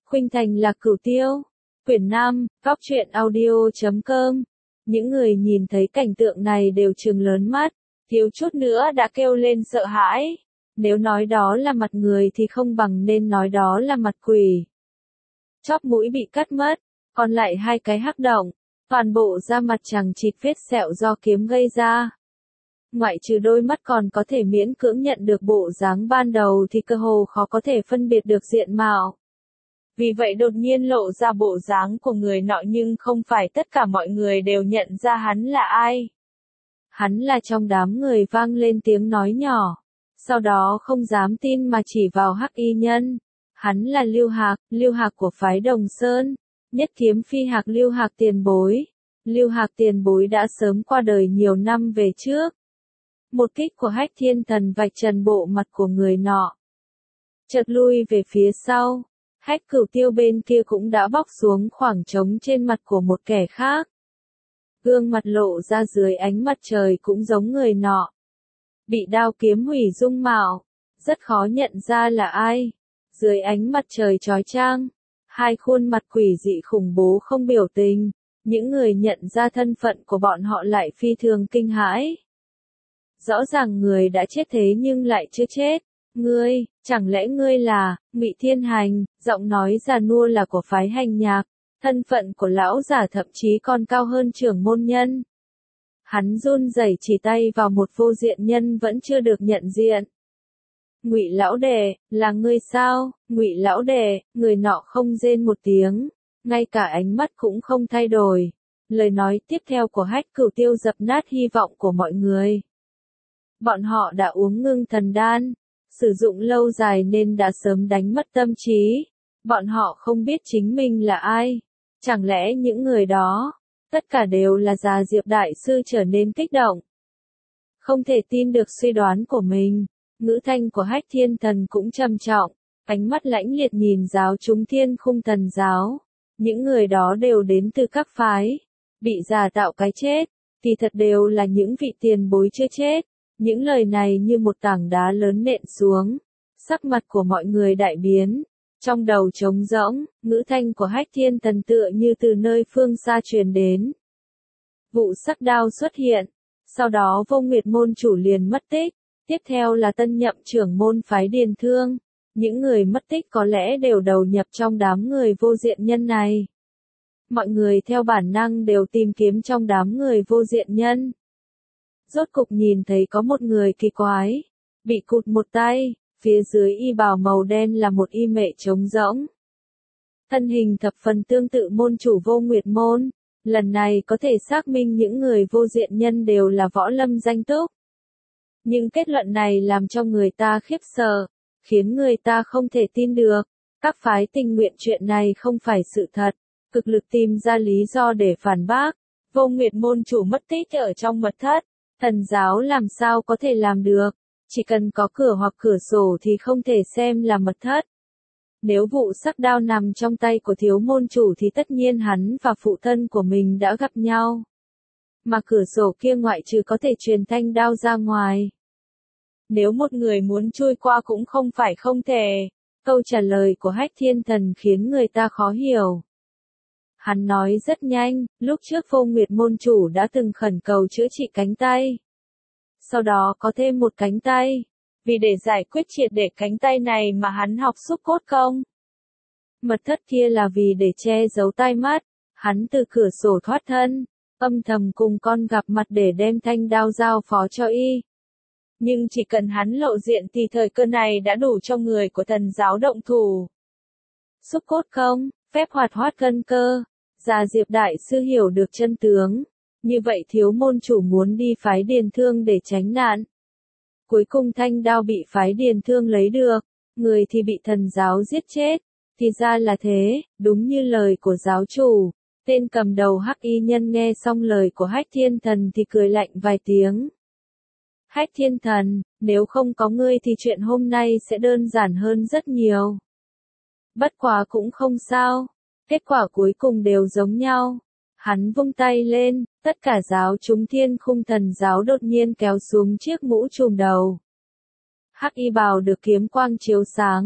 Khuynh Thành là Cửu Tiêu. Quyển 5, Góc truyện audio.com. Những người nhìn thấy cảnh tượng này đều trừng lớn mắt, thiếu chút nữa đã kêu lên sợ hãi. Nếu nói đó là mặt người thì không bằng nên nói đó là mặt quỷ. Chóp mũi bị cắt mất, còn lại 2 cái hắc động, toàn bộ da mặt chằng chịt vết sẹo do kiếm gây ra. Ngoại trừ đôi mắt còn có thể miễn cưỡng nhận được bộ dáng ban đầu thì cơ hồ khó có thể phân biệt được diện mạo. Vì vậy đột nhiên lộ ra bộ dáng của người nọ nhưng không phải tất cả mọi người đều nhận ra hắn là ai. Hắn là trong đám người vang lên tiếng nói nhỏ, sau đó không dám tin mà chỉ vào Hắc Y Nhân. Hắn là Lưu Hạc của phái Đồng Sơn, nhất kiếm phi Hạc Lưu Hạc tiền bối. Lưu Hạc tiền bối đã sớm qua đời nhiều năm về trước. Một kích của Hách Thiên Thần vạch trần bộ mặt của người nọ. Chợt lui về phía sau, Hách Cửu Tiêu bên kia cũng đã bóc xuống khoảng trống trên mặt của một kẻ khác. Gương mặt lộ ra dưới ánh mặt trời cũng giống người nọ. Bị đao kiếm hủy dung mạo, rất khó nhận ra là ai. Dưới ánh mặt trời chói chang, 2 khuôn mặt quỷ dị khủng bố không biểu tình, những người nhận ra thân phận của bọn họ lại phi thường kinh hãi. Rõ ràng người đã chết thế nhưng lại chưa chết. Ngươi, chẳng lẽ ngươi là Ngụy Thiên Hành? Giọng nói già nua là của phái Hành Nhạc, thân phận của lão giả thậm chí còn cao hơn trưởng môn nhân. Hắn run rẩy chỉ tay vào một vô diện nhân vẫn chưa được nhận diện. Ngụy lão đệ, là ngươi sao? Ngụy lão đệ, người nọ không rên một tiếng, ngay cả ánh mắt cũng không thay đổi. Lời nói tiếp theo của Hách Cửu Tiêu dập nát hy vọng của mọi người. Bọn họ đã uống ngưng thần đan, sử dụng lâu dài nên đã sớm đánh mất tâm trí. Bọn họ không biết chính mình là ai. Chẳng lẽ những người đó, tất cả đều là Già Diệp Đại Sư trở nên kích động. Không thể tin được suy đoán của mình, ngữ thanh của Hách Thiên Thần cũng trầm trọng, ánh mắt lãnh liệt nhìn giáo chúng Thiên Khung Thần giáo. Những người đó đều đến từ các phái, bị giả tạo cái chết, thì thật đều là những vị tiền bối chưa chết. Những lời này như một tảng đá lớn nện xuống, sắc mặt của mọi người đại biến, trong đầu trống rỗng, ngữ thanh của Hách Thiên Thần tựa như từ nơi phương xa truyền đến. Vụ sắc đao xuất hiện, sau đó Vô Nguyệt môn chủ liền mất tích, tiếp theo là tân nhậm trưởng môn phái Điền Thương. Những người mất tích có lẽ đều đầu nhập trong đám người vô diện nhân này. Mọi người theo bản năng đều tìm kiếm trong đám người vô diện nhân. Rốt cục nhìn thấy có một người kỳ quái, bị cụt một tay, phía dưới y bào màu đen là một y mệ trống rỗng. Thân hình thập phần tương tự môn chủ Vô Nguyệt môn, lần này có thể xác minh những người vô diện nhân đều là võ lâm danh túc. Nhưng kết luận này làm cho người ta khiếp sợ, khiến người ta không thể tin được. Các phái tình nguyện chuyện này không phải sự thật, cực lực tìm ra lý do để phản bác. Vô Nguyệt môn chủ mất tích ở trong mật thất. Thần giáo làm sao có thể làm được, chỉ cần có cửa hoặc cửa sổ thì không thể xem là mật thất. Nếu vụ sắc đao nằm trong tay của thiếu môn chủ thì tất nhiên hắn và phụ thân của mình đã gặp nhau. Mà cửa sổ kia ngoại trừ có thể truyền thanh đao ra ngoài. Nếu một người muốn chui qua cũng không phải không thể. Câu trả lời của Hách Thiên Thần khiến người ta khó hiểu. Hắn nói rất nhanh, lúc trước Vô Nguyệt môn chủ đã từng khẩn cầu chữa trị cánh tay. Sau đó có thêm một cánh tay. Vì để giải quyết triệt để cánh tay này mà hắn học xúc cốt công. Mật thất kia là vì để che giấu tai mắt. Hắn từ cửa sổ thoát thân, âm thầm cùng con gặp mặt để đem thanh đao giao phó cho y. Nhưng chỉ cần hắn lộ diện thì thời cơ này đã đủ cho người của thần giáo động thủ. Xúc cốt công, phép hoạt hoát cân cơ. Già Diệp Đại Sư hiểu được chân tướng. Như vậy thiếu môn chủ muốn đi phái Điền Thương để tránh nạn. Cuối cùng thanh đao bị phái Điền Thương lấy được, người thì bị thần giáo giết chết. Thì ra là thế, đúng như lời của giáo chủ. Tên cầm đầu Hắc Y Nhân nghe xong lời của Hách Thiên Thần thì cười lạnh vài tiếng. Hách Thiên Thần, nếu không có ngươi thì chuyện hôm nay sẽ đơn giản hơn rất nhiều. Bất quá cũng không sao. Kết quả cuối cùng đều giống nhau. Hắn vung tay lên, tất cả giáo chúng Thiên Khung Thần giáo đột nhiên kéo xuống chiếc mũ trùm đầu. Hắc y bào được kiếm quang chiếu sáng,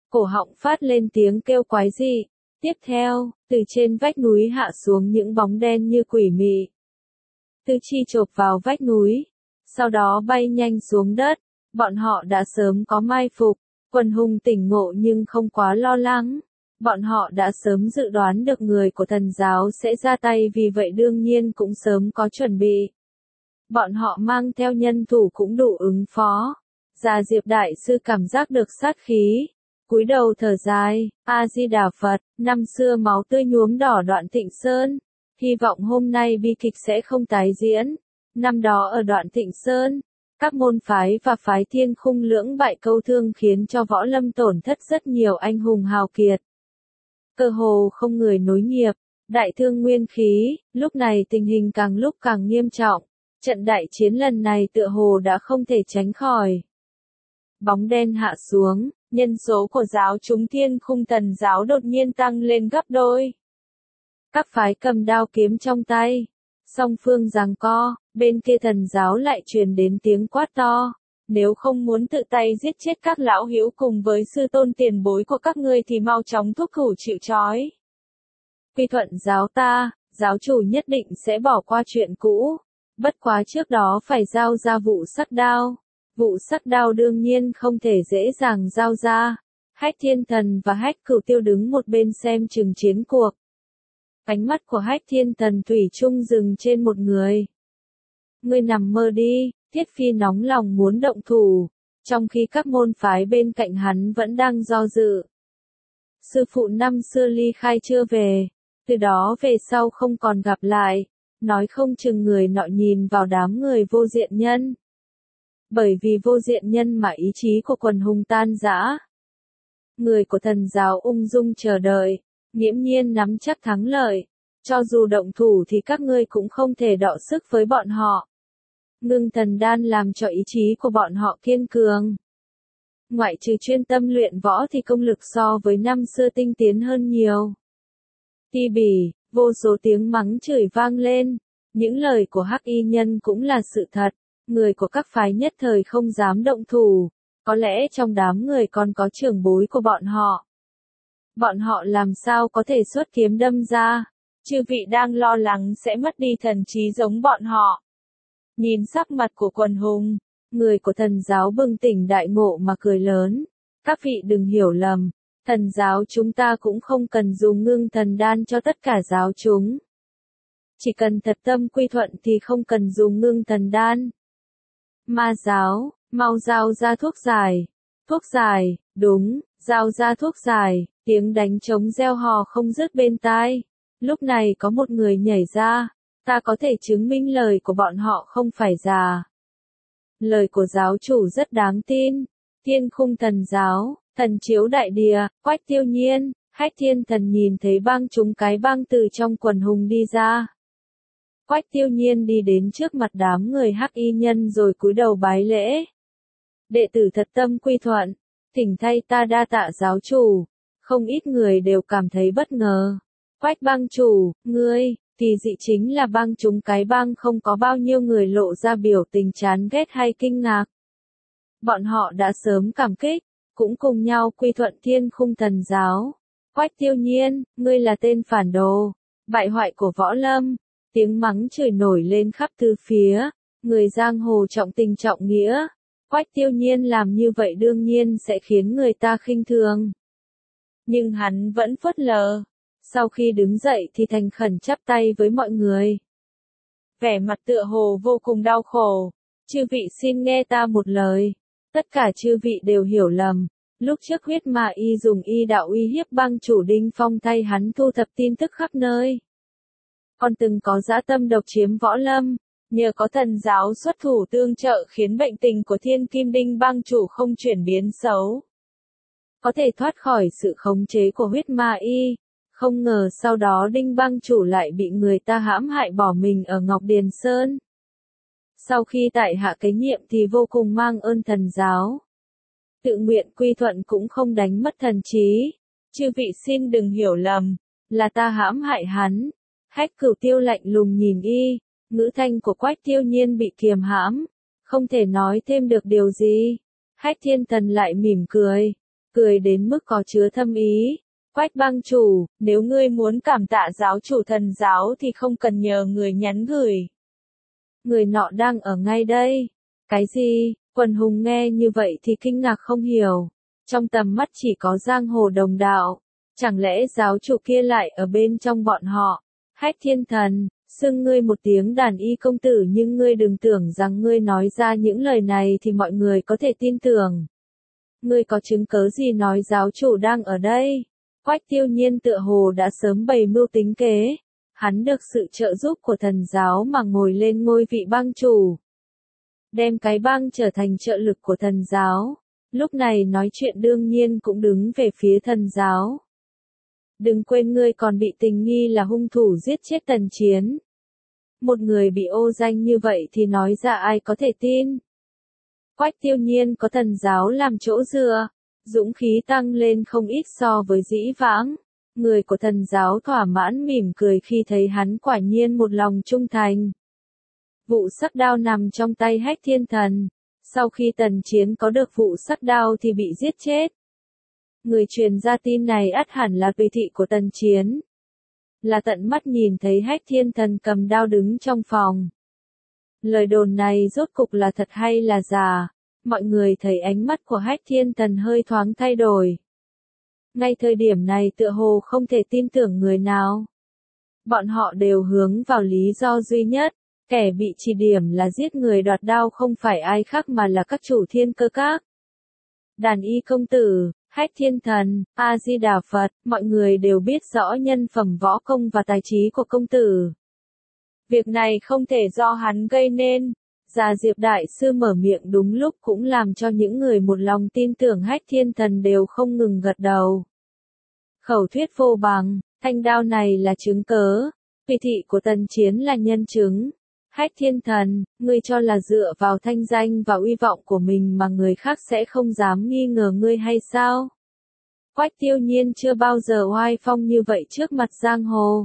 cổ họng phát lên tiếng kêu quái dị. Tiếp theo, từ trên vách núi hạ xuống những bóng đen như quỷ mị. Tư Chi chộp vào vách núi, sau đó bay nhanh xuống đất. Bọn họ đã sớm có mai phục, Quần Hùng tỉnh ngộ nhưng không quá lo lắng. Bọn họ đã sớm dự đoán được người của thần giáo sẽ ra tay, vì vậy đương nhiên cũng sớm có chuẩn bị. Bọn họ mang theo nhân thủ cũng đủ ứng phó. Già Diệp Đại Sư cảm giác được sát khí, cúi đầu thở dài, A-di-đà Phật, năm xưa máu tươi nhuốm đỏ Đoạn Thịnh Sơn, hy vọng hôm nay bi kịch sẽ không tái diễn. Năm đó ở Đoạn Thịnh Sơn, các môn phái và phái Thiên Khung lưỡng bại câu thương khiến cho võ lâm tổn thất rất nhiều anh hùng hào kiệt. Cơ hồ không người nối nghiệp, đại thương nguyên khí, lúc này tình hình càng lúc càng nghiêm trọng. Trận đại chiến lần này tựa hồ đã không thể tránh khỏi. Bóng đen hạ xuống, nhân số của giáo chúng Thiên Khung Thần giáo đột nhiên tăng lên gấp đôi. Các phái cầm đao kiếm trong tay, song phương giằng co, bên kia thần giáo lại truyền đến tiếng quát to. Nếu không muốn tự tay giết chết các lão hữu cùng với sư tôn tiền bối của các ngươi thì mau chóng thúc thủ chịu trói. Quy Thuận giáo ta, giáo chủ nhất định sẽ bỏ qua chuyện cũ. Bất quá trước đó phải giao ra vụ sắc đao. Vụ sắc đao đương nhiên không thể dễ dàng giao ra. Hách Thiên Thần và Hách Cửu Tiêu đứng một bên xem chừng chiến cuộc. Ánh mắt của Hách Thiên Thần thủy chung dừng trên một người. Ngươi nằm mơ đi, Thiết Phi nóng lòng muốn động thủ, trong khi các môn phái bên cạnh hắn vẫn đang do dự. Sư phụ năm xưa ly khai chưa về, từ đó về sau không còn gặp lại, nói không chừng người nọ nhìn vào đám người vô diện nhân. Bởi vì vô diện nhân mà ý chí của quần hùng tan rã. Người của thần giáo ung dung chờ đợi, nghiễm nhiên nắm chắc thắng lợi, cho dù động thủ thì các ngươi cũng không thể đọ sức với bọn họ. Ngưng thần đan làm cho ý chí của bọn họ kiên cường. Ngoại trừ chuyên tâm luyện võ thì công lực so với năm xưa tinh tiến hơn nhiều. Ti bỉ, vô số tiếng mắng chửi vang lên, những lời của Hắc Y Nhân cũng là sự thật, người của các phái nhất thời không dám động thủ, có lẽ trong đám người còn có trưởng bối của bọn họ. Bọn họ làm sao có thể xuất kiếm đâm ra, chư vị đang lo lắng sẽ mất đi thần trí giống bọn họ. Nhìn sắc mặt của Quần Hùng, người của thần giáo bừng tỉnh đại ngộ mà cười lớn. Các vị đừng hiểu lầm, thần giáo chúng ta cũng không cần dùng ngưng thần đan cho tất cả giáo chúng. Chỉ cần thật tâm quy thuận thì không cần dùng ngưng thần đan. Ma giáo, mau giao ra thuốc giải. Thuốc giải, đúng, giao ra thuốc giải, tiếng đánh trống reo hò không dứt bên tai. Lúc này có một người nhảy ra. Ta có thể chứng minh lời của bọn họ không phải giả. Lời của giáo chủ rất đáng tin. Thiên Khung Thần giáo, thần chiếu đại địa, Quách Tiêu Nhiên, Hách Thiên Thần nhìn thấy bang chúng cái bang từ trong quần hùng đi ra. Quách Tiêu Nhiên đi đến trước mặt đám người Hắc Y Nhân rồi cúi đầu bái lễ. Đệ tử thật tâm quy thuận, thỉnh thay ta đa tạ giáo chủ. Không ít người đều cảm thấy bất ngờ. Quách bang chủ, ngươi. Kỳ dị chính là bang chúng cái bang không có bao nhiêu người lộ ra biểu tình chán ghét hay kinh ngạc. Bọn họ đã sớm cảm kích, cũng cùng nhau quy thuận Thiên Khung Thần giáo. Quách Tiêu Nhiên, ngươi là tên phản đồ, bại hoại của võ lâm. Tiếng mắng chửi nổi lên khắp tứ phía, người giang hồ trọng tình trọng nghĩa. Quách Tiêu Nhiên làm như vậy đương nhiên sẽ khiến người ta khinh thường. Nhưng hắn vẫn phớt lờ. Sau khi đứng dậy thì thành khẩn chắp tay với mọi người. Vẻ mặt tựa hồ vô cùng đau khổ. Chư vị xin nghe ta một lời. Tất cả chư vị đều hiểu lầm. Lúc trước Huyết Ma Y dùng y đạo uy hiếp bang chủ Đinh Phong thay hắn thu thập tin tức khắp nơi. Còn từng có dã tâm độc chiếm võ lâm. Nhờ có thần giáo xuất thủ tương trợ khiến bệnh tình của Thiên Kim Đinh bang chủ không chuyển biến xấu. Có thể thoát khỏi sự khống chế của Huyết Ma Y. Không ngờ sau đó Đinh bang chủ lại bị người ta hãm hại bỏ mình ở Ngọc Điền Sơn. Sau khi tại hạ kế nhiệm thì vô cùng mang ơn thần giáo. Tự nguyện quy thuận cũng không đánh mất thần trí. Chư vị xin đừng hiểu lầm, là ta hãm hại hắn. Hách Cửu Tiêu lạnh lùng nhìn y, ngữ thanh của Quách Tiêu Nhiên bị kiềm hãm, không thể nói thêm được điều gì. Hách Thiên Thần lại mỉm cười. cười đến mức có chứa thâm ý. Quách bang chủ, nếu ngươi muốn cảm tạ giáo chủ thần giáo thì không cần nhờ người nhắn gửi. Người nọ đang ở ngay đây. Cái gì? Quần hùng nghe như vậy thì kinh ngạc không hiểu. Trong tầm mắt chỉ có giang hồ đồng đạo. Chẳng lẽ giáo chủ kia lại ở bên trong bọn họ? Hách Thiên Thần, xưng ngươi một tiếng đàn y công tử, nhưng ngươi đừng tưởng rằng ngươi nói ra những lời này thì mọi người có thể tin tưởng. Ngươi có chứng cớ gì nói giáo chủ đang ở đây? Quách Tiêu Nhiên tựa hồ đã sớm bày mưu tính kế. Hắn được sự trợ giúp của thần giáo mà ngồi lên ngôi vị bang chủ. Đem cái bang trở thành trợ lực của thần giáo. Lúc này nói chuyện đương nhiên cũng đứng về phía thần giáo. Đừng quên ngươi còn bị tình nghi là hung thủ giết chết Tần Chiến. Một người bị ô danh như vậy thì nói ra ai có thể tin. Quách Tiêu Nhiên có thần giáo làm chỗ dựa, dũng khí tăng lên không ít so với dĩ vãng. Người của thần giáo thỏa mãn mỉm cười khi thấy hắn quả nhiên một lòng trung thành. Vụ sắc đao nằm trong tay Hách Thiên Thần. Sau khi Tần Chiến có được vụ sắc đao thì bị giết chết. Người truyền ra tin này ắt hẳn là tùy thị của Tần Chiến. Là tận mắt nhìn thấy Hách Thiên Thần cầm đao đứng trong phòng. Lời đồn này rốt cục là thật hay là giả? Mọi người thấy ánh mắt của Hách Thiên Thần hơi thoáng thay đổi. Ngay thời điểm này tựa hồ không thể tin tưởng người nào. Bọn họ đều hướng vào lý do duy nhất. Kẻ bị chỉ điểm là giết người đoạt đao không phải ai khác mà là các chủ Thiên Cơ Các. Đàn y công tử, Hách Thiên Thần, A-di-đà Phật, mọi người đều biết rõ nhân phẩm võ công và tài trí của công tử. Việc này không thể do hắn gây nên. Già Diệp Đại Sư mở miệng đúng lúc cũng làm cho những người một lòng tin tưởng Hách Thiên Thần đều không ngừng gật đầu. Khẩu thuyết vô bằng, thanh đao này là chứng cớ, tùy thị của Tần Chiến là nhân chứng. Hách Thiên Thần, ngươi cho là dựa vào thanh danh và uy vọng của mình mà người khác sẽ không dám nghi ngờ ngươi hay sao? Quách Tiêu Nhiên chưa bao giờ oai phong như vậy trước mặt giang hồ.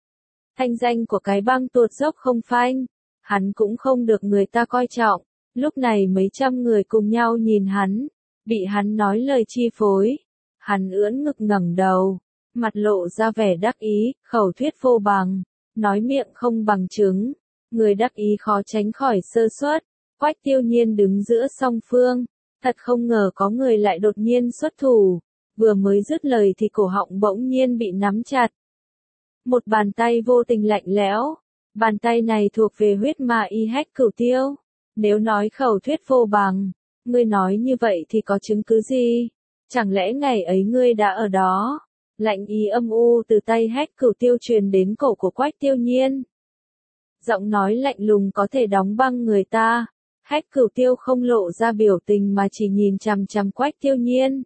Thanh danh của cái bang tuột dốc không phanh, hắn cũng không được người ta coi trọng. Lúc này mấy trăm người cùng nhau nhìn hắn, bị hắn nói lời chi phối. Hắn ưỡn ngực ngẩng đầu, mặt lộ ra vẻ đắc ý, khẩu thuyết vô bằng, nói miệng không bằng chứng. Người đắc ý khó tránh khỏi sơ suất. Quách Tiêu Nhiên đứng giữa song phương. Thật không ngờ có người lại đột nhiên xuất thủ. Vừa mới dứt lời thì cổ họng bỗng nhiên bị nắm chặt. Một bàn tay vô tình lạnh lẽo. Bàn tay này thuộc về huyết ma y Hách Cửu Tiêu. Nếu nói khẩu thuyết vô bằng, ngươi nói như vậy thì có chứng cứ gì? Chẳng lẽ ngày ấy ngươi đã ở đó? Lạnh ý âm u từ tay Hách Cửu Tiêu truyền đến cổ của Quách Tiêu Nhiên. Giọng nói lạnh lùng có thể đóng băng người ta. Hách Cửu Tiêu không lộ ra biểu tình mà chỉ nhìn chằm chằm Quách Tiêu Nhiên.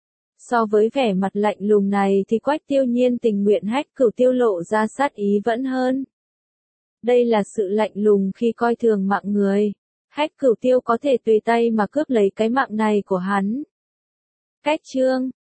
So với vẻ mặt lạnh lùng này thì Quách Tiêu Nhiên tình nguyện Hách Cửu Tiêu lộ ra sát ý vẫn hơn. Đây là sự lạnh lùng khi coi thường mạng người. Hách Cửu Tiêu có thể tùy tay mà cướp lấy cái mạng này của hắn. Cách chương